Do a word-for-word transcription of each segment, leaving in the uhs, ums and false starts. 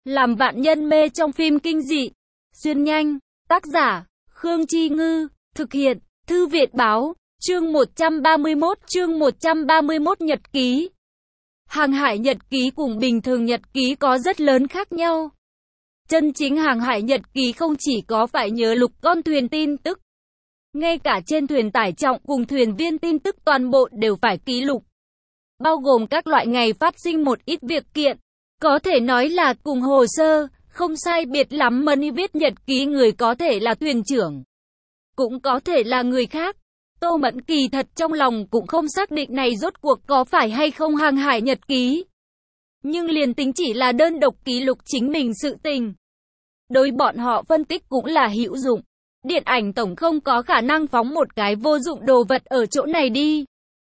Làm vạn nhân mê trong phim kinh dị. Xuyên nhanh. Tác giả, Khương Chi Ngư. Thực hiện, Thư viện Báo. Chương một trăm ba mươi mốt. Chương một trăm ba mươi mốt Nhật ký. Hàng hải nhật ký cùng bình thường nhật ký có rất lớn khác nhau. Chân chính hàng hải nhật ký không chỉ có phải nhớ lục con thuyền tin tức. Ngay cả trên thuyền tải trọng cùng thuyền viên tin tức toàn bộ đều phải ký lục. Bao gồm các loại ngày phát sinh một ít việc kiện. Có thể nói là cùng hồ sơ, không sai biệt lắm. Money viết nhật ký người có thể là thuyền trưởng, cũng có thể là người khác. Tô Mẫn kỳ thật trong lòng cũng không xác định này rốt cuộc có phải hay không hàng hải nhật ký. Nhưng liền tính chỉ là đơn độc ký lục chính mình sự tình, đối bọn họ phân tích cũng là hữu dụng. Điện ảnh tổng không có khả năng phóng một cái vô dụng đồ vật ở chỗ này đi.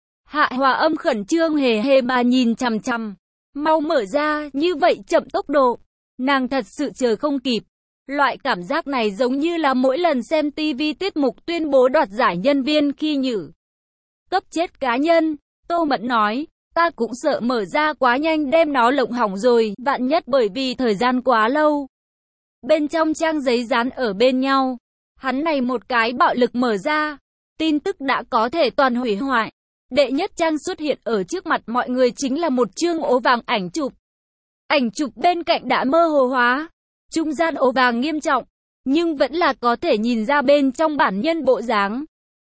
Hạ Hòa Âm khẩn trương hề hề mà nhìn chằm chằm. Mau mở ra, như vậy chậm tốc độ. Nàng thật sự chờ không kịp. Loại cảm giác này giống như là mỗi lần xem ti vi tiết mục tuyên bố đoạt giải nhân viên khi nhử cấp chết cá nhân. Tô Mẫn nói, ta cũng sợ mở ra quá nhanh đem nó lộng hỏng rồi, vạn nhất bởi vì thời gian quá lâu. Bên trong trang giấy dán ở bên nhau, hắn này một cái bạo lực mở ra, tin tức đã có thể toàn hủy hoại. Đệ nhất trang xuất hiện ở trước mặt mọi người chính là một chương ố vàng ảnh chụp. Ảnh chụp bên cạnh đã mơ hồ hóa, trung gian ố vàng nghiêm trọng, nhưng vẫn là có thể nhìn ra bên trong bản nhân bộ dáng.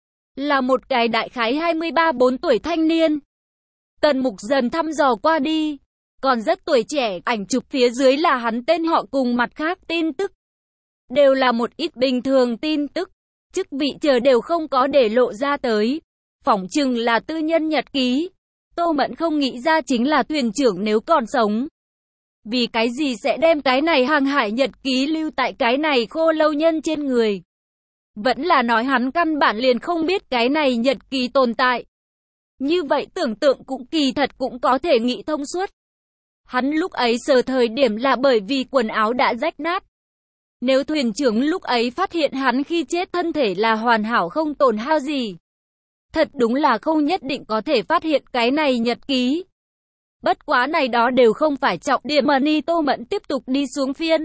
Là một cái đại khái hai mươi ba bốn tuổi thanh niên. Tần Mục dần thăm dò qua đi, còn rất tuổi trẻ. Ảnh chụp phía dưới là hắn tên họ cùng mặt khác tin tức. Đều là một ít bình thường tin tức, chức vị chờ đều không có để lộ ra tới. Phỏng chừng là tư nhân nhật ký. Tô Mẫn không nghĩ ra chính là thuyền trưởng nếu còn sống, vì cái gì sẽ đem cái này hàng hải nhật ký lưu tại cái này khô lâu nhân trên người. Vẫn là nói hắn căn bản liền không biết cái này nhật ký tồn tại. Như vậy tưởng tượng cũng kỳ thật cũng có thể nghĩ thông suốt. Hắn lúc ấy sờ thời điểm là bởi vì quần áo đã rách nát. Nếu thuyền trưởng lúc ấy phát hiện hắn khi chết thân thể là hoàn hảo không tổn hao gì, thật đúng là không nhất định có thể phát hiện cái này nhật ký. Bất quá này đó đều không phải trọng điểm. Money. Tô Mẫn tiếp tục đi xuống phiên.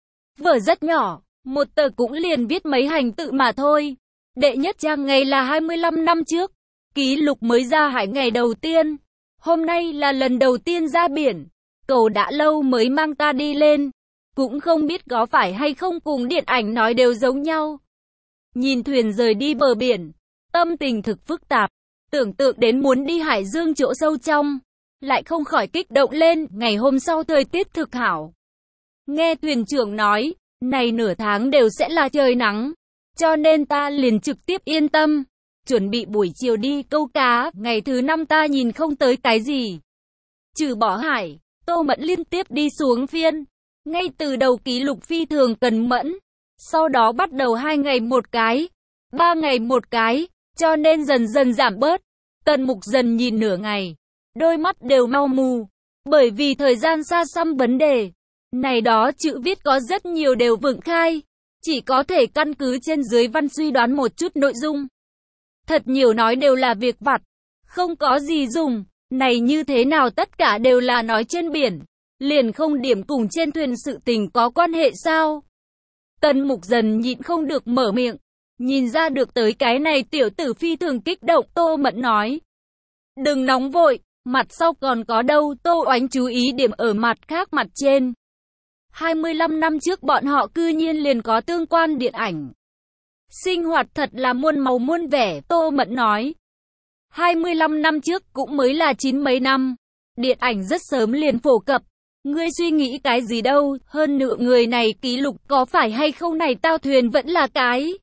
Vở rất nhỏ, một tờ cũng liền viết mấy hành tự mà thôi. Đệ nhất trang ngày là hai mươi lăm năm trước. Ký lục mới ra hải ngày đầu tiên. Hôm nay là lần đầu tiên ra biển. Cầu đã lâu mới mang ta đi lên. Cũng không biết có phải hay không cùng điện ảnh nói đều giống nhau. Nhìn thuyền rời đi bờ biển, tâm tình thực phức tạp. Tưởng tượng đến muốn đi hải dương chỗ sâu trong, lại không khỏi kích động lên. Ngày hôm sau thời tiết thực hảo. Nghe thuyền trưởng nói, này nửa tháng đều sẽ là trời nắng, cho nên ta liền trực tiếp yên tâm, chuẩn bị buổi chiều đi câu cá. Ngày thứ năm ta nhìn không tới cái gì, trừ bỏ hải. Tô Mẫn liên tiếp đi xuống phiên. Ngay từ đầu ký lục phi thường cần mẫn, sau đó bắt đầu hai ngày một cái, ba ngày một cái, cho nên dần dần giảm bớt. Tần Mục dần nhìn nửa ngày, đôi mắt đều mau mù, bởi vì thời gian xa xăm vấn đề. Này đó chữ viết có rất nhiều đều vượng khai, chỉ có thể căn cứ trên dưới văn suy đoán một chút nội dung. Thật nhiều nói đều là việc vặt, không có gì dùng. Này như thế nào tất cả đều là nói trên biển, liền không điểm cùng trên thuyền sự tình có quan hệ sao? Tần Mục dần nhịn không được mở miệng, nhìn ra được tới cái này tiểu tử phi thường kích động. Tô Mẫn nói, đừng nóng vội, mặt sau còn có đâu. Tô Oánh chú ý điểm ở mặt khác mặt trên. hai mươi lăm năm trước bọn họ cư nhiên liền có tương quan điện ảnh. Sinh hoạt thật là muôn màu muôn vẻ. Tô Mẫn nói, hai mươi lăm năm trước cũng mới là chín mấy năm. Điện ảnh rất sớm liền phổ cập. Ngươi suy nghĩ cái gì đâu, hơn nữa người này ký lục có phải hay không này tao thuyền vẫn là cái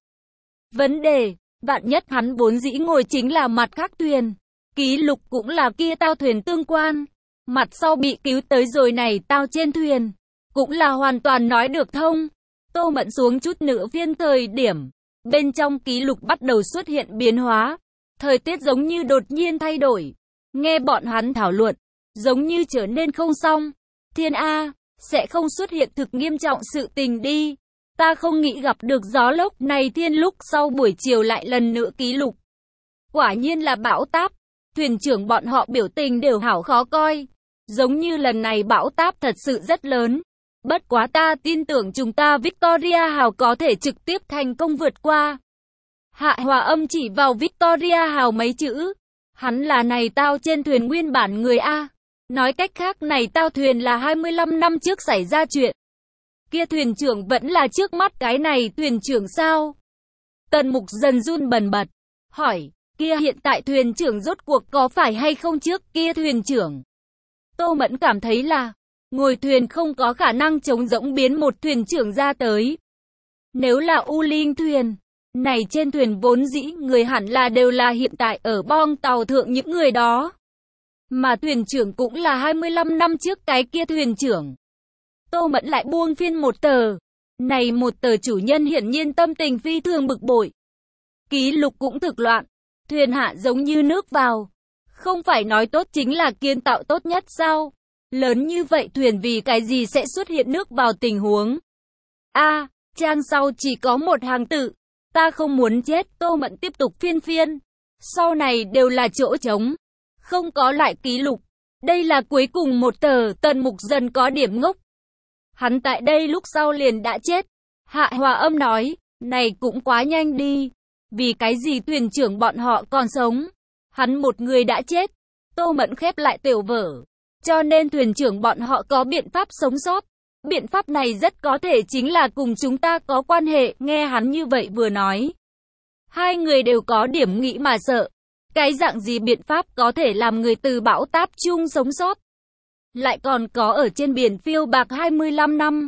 vấn đề. Vạn nhất hắn vốn dĩ ngồi chính là mặt khác thuyền, ký lục cũng là kia tao thuyền tương quan, mặt sau bị cứu tới rồi này tao trên thuyền, cũng là hoàn toàn nói được thông. Tô Mẫn xuống chút nữa phiên thời điểm, bên trong ký lục bắt đầu xuất hiện biến hóa. Thời tiết giống như đột nhiên thay đổi. Nghe bọn hắn thảo luận, giống như trở nên không xong. Thiên A, sẽ không xuất hiện thực nghiêm trọng sự tình đi. Ta không nghĩ gặp được gió lốc này. Thiên lúc sau buổi chiều lại lần nữa ký lục. Quả nhiên là bão táp. Thuyền trưởng bọn họ biểu tình đều hảo khó coi. Giống như lần này bão táp thật sự rất lớn. Bất quá ta tin tưởng chúng ta Victoria Hào có thể trực tiếp thành công vượt qua. Hạ Hòa Âm chỉ vào Victoria Hào mấy chữ. Hắn là này tao trên thuyền nguyên bản người A. Nói cách khác này tao thuyền là hai mươi lăm năm trước xảy ra chuyện. Kia thuyền trưởng vẫn là trước mắt cái này thuyền trưởng sao? Tần Mục dần run bần bật. Hỏi, kia hiện tại thuyền trưởng rốt cuộc có phải hay không trước kia thuyền trưởng? Tô Mẫn cảm thấy là, ngồi thuyền không có khả năng chống rỗng biến một thuyền trưởng ra tới. Nếu là U Linh thuyền, này trên thuyền vốn dĩ người hẳn là đều là hiện tại ở bong tàu thượng những người đó. Mà thuyền trưởng cũng là hai mươi lăm năm trước cái kia thuyền trưởng. Tô Mẫn lại buông phiên một tờ. Này một tờ chủ nhân hiển nhiên tâm tình phi thường bực bội. Ký lục cũng thực loạn. Thuyền hạ giống như nước vào. Không phải nói tốt chính là kiến tạo tốt nhất sao? Lớn như vậy thuyền vì cái gì sẽ xuất hiện nước vào tình huống? A, trang sau chỉ có một hàng tự. Ta không muốn chết. Tô Mẫn tiếp tục phiên phiên. Sau này đều là chỗ trống. Không có lại ký lục. Đây là cuối cùng một tờ. Tần Mục dần có điểm ngốc. Hắn tại đây lúc sau liền đã chết. Hạ Hòa Âm nói, này cũng quá nhanh đi. Vì cái gì thuyền trưởng bọn họ còn sống? Hắn một người đã chết. Tô Mẫn khép lại tiểu vở. Cho nên thuyền trưởng bọn họ có biện pháp sống sót. Biện pháp này rất có thể chính là cùng chúng ta có quan hệ. Nghe hắn như vậy vừa nói. Hai người đều có điểm nghĩ mà sợ. Cái dạng gì biện pháp có thể làm người từ bão táp chung sống sót? Lại còn có ở trên biển phiêu bạc hai mươi lăm năm.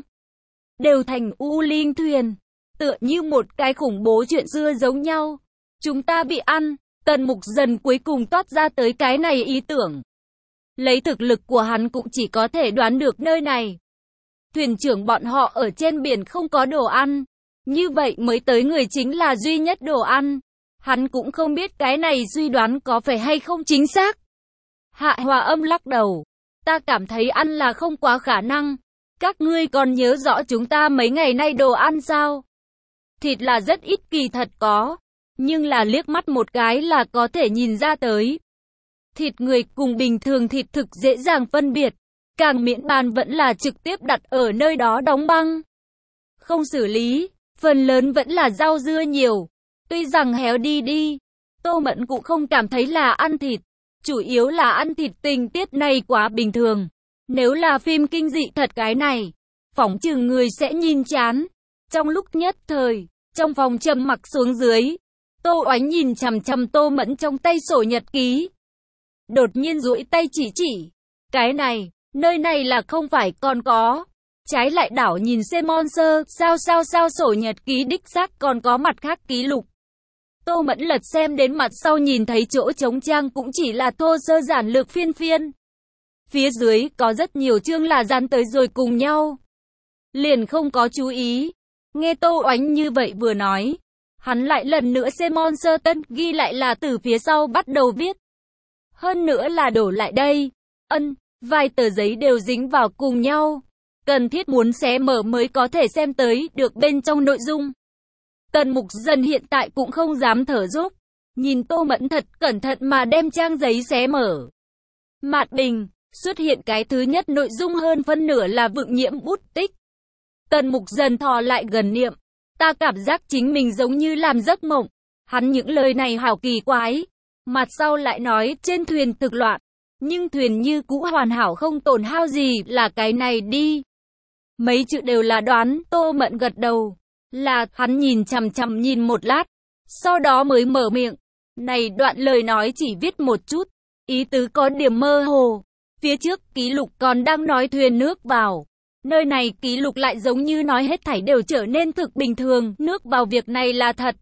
Đều thành U Linh thuyền. Tựa như một cái khủng bố chuyện xưa giống nhau. Chúng ta bị ăn. Tần Mục dần cuối cùng toát ra tới cái này ý tưởng. Lấy thực lực của hắn cũng chỉ có thể đoán được nơi này. Thuyền trưởng bọn họ ở trên biển không có đồ ăn. Như vậy mới tới người chính là duy nhất đồ ăn. Hắn cũng không biết cái này suy đoán có phải hay không chính xác. Hạ Hòa Âm lắc đầu. Ta cảm thấy ăn là không quá khả năng. Các ngươi còn nhớ rõ chúng ta mấy ngày nay đồ ăn sao? Thịt là rất ít kỳ thật có. Nhưng là liếc mắt một cái là có thể nhìn ra tới. Thịt người cùng bình thường thịt thực dễ dàng phân biệt. Càng miễn bàn vẫn là trực tiếp đặt ở nơi đó đóng băng. Không xử lý, phần lớn vẫn là rau dưa nhiều. Tuy rằng héo đi đi, Tô Mẫn cũng không cảm thấy là ăn thịt. Chủ yếu là ăn thịt tình tiết này quá bình thường. Nếu là phim kinh dị thật cái này, phỏng chừng người sẽ nhìn chán. Trong lúc nhất thời, trong phòng trầm mặc xuống dưới, Tô Oánh nhìn chằm chằm Tô Mẫn trong tay sổ nhật ký. Đột nhiên duỗi tay chỉ chỉ. Cái này, nơi này là không phải còn có. Trái lại đảo nhìn Simon Sơ, sao sao sao sổ nhật ký đích xác còn có mặt khác ký lục. Tô Mẫn lật xem đến mặt sau nhìn thấy chỗ trống trang cũng chỉ là thô sơ giản lược phiên phiên. Phía dưới có rất nhiều chương là dán tới rồi cùng nhau. Liền không có chú ý. Nghe Tô Oánh như vậy vừa nói. Hắn lại lần nữa Simon Sơ tân ghi lại là từ phía sau bắt đầu viết. Hơn nữa là đổ lại đây. Ân, vài tờ giấy đều dính vào cùng nhau. Cần thiết muốn xé mở mới có thể xem tới được bên trong nội dung. Tần Mục dần hiện tại cũng không dám thở dốc. Nhìn Tô Mẫn thật cẩn thận mà đem trang giấy xé mở. Mạt bình, xuất hiện cái thứ nhất nội dung hơn phân nửa là vượng nhiễm bút tích. Tần Mục dần thò lại gần niệm. Ta cảm giác chính mình giống như làm giấc mộng. Hắn những lời này hảo kỳ quái. Mặt sau lại nói trên thuyền thực loạn. Nhưng thuyền như cũ hoàn hảo không tổn hao gì là cái này đi. Mấy chữ đều là đoán. Tô Mẫn gật đầu. Là hắn nhìn chằm chằm nhìn một lát. Sau đó mới mở miệng. Này đoạn lời nói chỉ viết một chút. Ý tứ có điểm mơ hồ. Phía trước ký lục còn đang nói thuyền nước vào. Nơi này ký lục lại giống như nói hết thảy đều trở nên thực bình thường. Nước vào việc này là thật.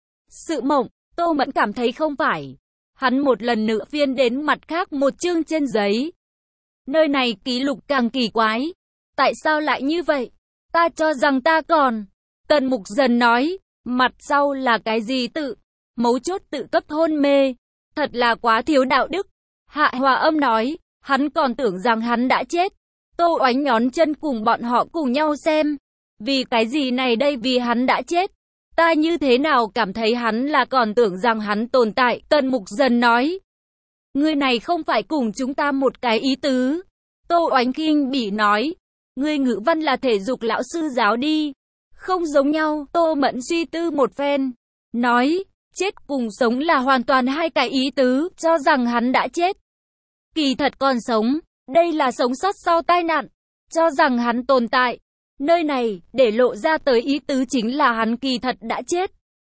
Sự mộng. Tô Mẫn cảm thấy không phải. Hắn một lần nữa phiên đến mặt khác một chương trên giấy. Nơi này ký lục càng kỳ quái. Tại sao lại như vậy? Ta cho rằng ta còn. Tần Mục dần nói. Mặt sau là cái gì tự? Mấu chốt tự cấp hôn mê. Thật là quá thiếu đạo đức. Hạ Hòa Âm nói. Hắn còn tưởng rằng hắn đã chết. Tô Oánh nhón chân cùng bọn họ cùng nhau xem. Vì cái gì này đây vì hắn đã chết. Ta như thế nào cảm thấy hắn là còn tưởng rằng hắn tồn tại. Tần Mục dần nói. Người này không phải cùng chúng ta một cái ý tứ. Tô Oánh khinh bỉ nói. Ngươi ngữ văn là thể dục lão sư giáo đi. Không giống nhau, Tô Mẫn suy tư một phen. Nói, chết cùng sống là hoàn toàn hai cái ý tứ, cho rằng hắn đã chết. Kỳ thật còn sống, đây là sống sót sau tai nạn. Cho rằng hắn tồn tại. Nơi này, để lộ ra tới ý tứ chính là hắn kỳ thật đã chết.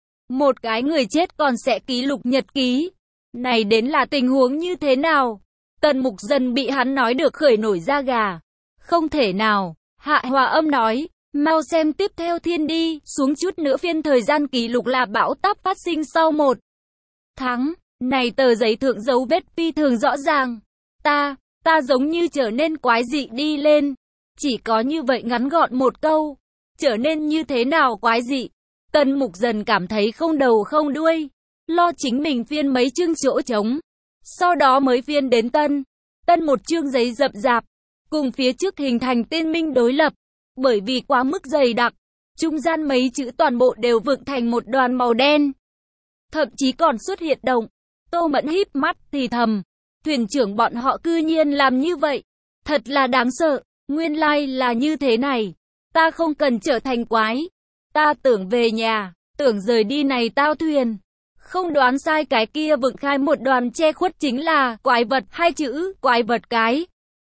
Một cái người chết còn sẽ ký lục nhật ký. Này đến là tình huống như thế nào? Tần Mục Dần bị hắn nói được khởi nổi da gà. Không thể nào. Hạ Hòa Âm nói, mau xem tiếp theo thiên đi, xuống chút nữa phiên thời gian ký lục là bão táp phát sinh sau một tháng. Này tờ giấy thượng dấu vết phi thường rõ ràng. Ta, ta giống như trở nên quái dị đi lên. Chỉ có như vậy ngắn gọn một câu. Trở nên như thế nào quái dị? Tần Mục Dần cảm thấy không đầu không đuôi. Lo chính mình phiên mấy chương chỗ trống. Sau đó mới phiên đến tân. Tân một chương giấy rậm rạp. Cùng phía trước hình thành tên minh đối lập. Bởi vì quá mức dày đặc. Trung gian mấy chữ toàn bộ đều vựng thành một đoàn màu đen. Thậm chí còn xuất hiện động. Tô Mẫn híp mắt thì thầm. Thuyền trưởng bọn họ cư nhiên làm như vậy. Thật là đáng sợ. Nguyên lai là như thế này. Ta không cần trở thành quái. Ta tưởng về nhà. Tưởng rời đi này tao thuyền. Không đoán sai cái kia vựng khai một đoàn che khuất chính là quái vật, hai chữ quái vật cái.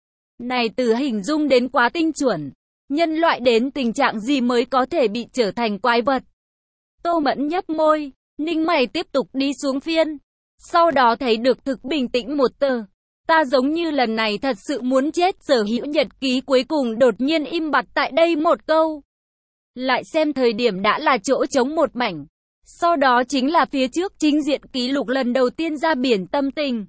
Này từ hình dung đến quá tinh chuẩn. Nhân loại đến tình trạng gì mới có thể bị trở thành quái vật? Tô Mẫn nhấp môi, ninh mày tiếp tục đi xuống phiên. Sau đó thấy được thực bình tĩnh một tờ. Ta giống như lần này thật sự muốn chết. Sở hữu nhật ký cuối cùng đột nhiên im bặt tại đây một câu. Lại xem thời điểm đã là chỗ trống một mảnh. Sau đó chính là phía trước chính diện ký lục lần đầu tiên ra biển tâm tình.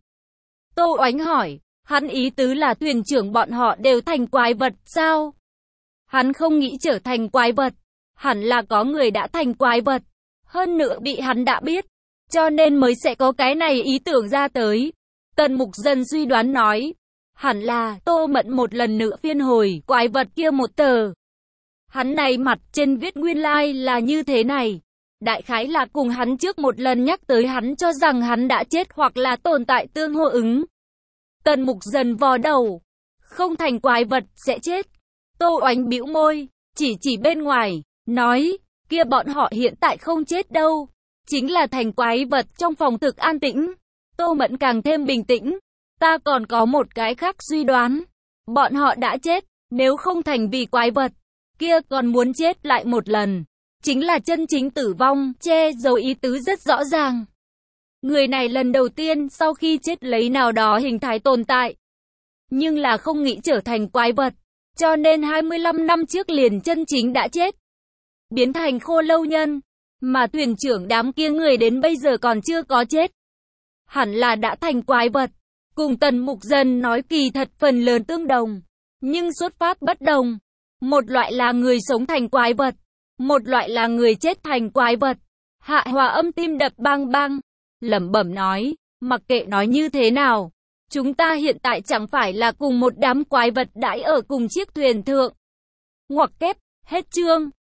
Tô Oánh hỏi, hắn ý tứ là thuyền trưởng bọn họ đều thành quái vật sao? Hắn không nghĩ trở thành quái vật. Hẳn là có người đã thành quái vật. Hơn nữa bị hắn đã biết. Cho nên mới sẽ có cái này ý tưởng ra tới. Tần Mục Dần suy đoán nói. Hẳn là Tô Mẫn một lần nữa phiên hồi quái vật kia một tờ. Hắn này mặt trên viết nguyên lai like là như thế này. Đại khái là cùng hắn trước một lần nhắc tới hắn cho rằng hắn đã chết hoặc là tồn tại tương hô ứng. Tần Mục Dần vò đầu. Không thành quái vật sẽ chết. Tô Oánh bĩu môi. Chỉ chỉ bên ngoài. Nói. Kia bọn họ hiện tại không chết đâu. Chính là thành quái vật trong phòng thực an tĩnh. Tô Mẫn càng thêm bình tĩnh. Ta còn có một cái khác suy đoán. Bọn họ đã chết. Nếu không thành vì quái vật. Kia còn muốn chết lại một lần. Chính là chân chính tử vong. Che giấu ý tứ rất rõ ràng. Người này lần đầu tiên sau khi chết lấy nào đó hình thái tồn tại. Nhưng là không nghĩ trở thành quái vật. Cho nên hai mươi lăm năm trước liền chân chính đã chết. Biến thành khô lâu nhân. Mà thuyền trưởng đám kia người đến bây giờ còn chưa có chết. Hẳn là đã thành quái vật. Cùng Tần Mục Dần nói kỳ thật phần lớn tương đồng. Nhưng xuất phát bất đồng. Một loại là người sống thành quái vật. Một loại là người chết thành quái vật. Hạ Hòa Âm tim đập bang bang. Lẩm bẩm nói. Mặc kệ nói như thế nào. Chúng ta hiện tại chẳng phải là cùng một đám quái vật đãi ở cùng chiếc thuyền thượng. Ngoặc kép. Hết chương.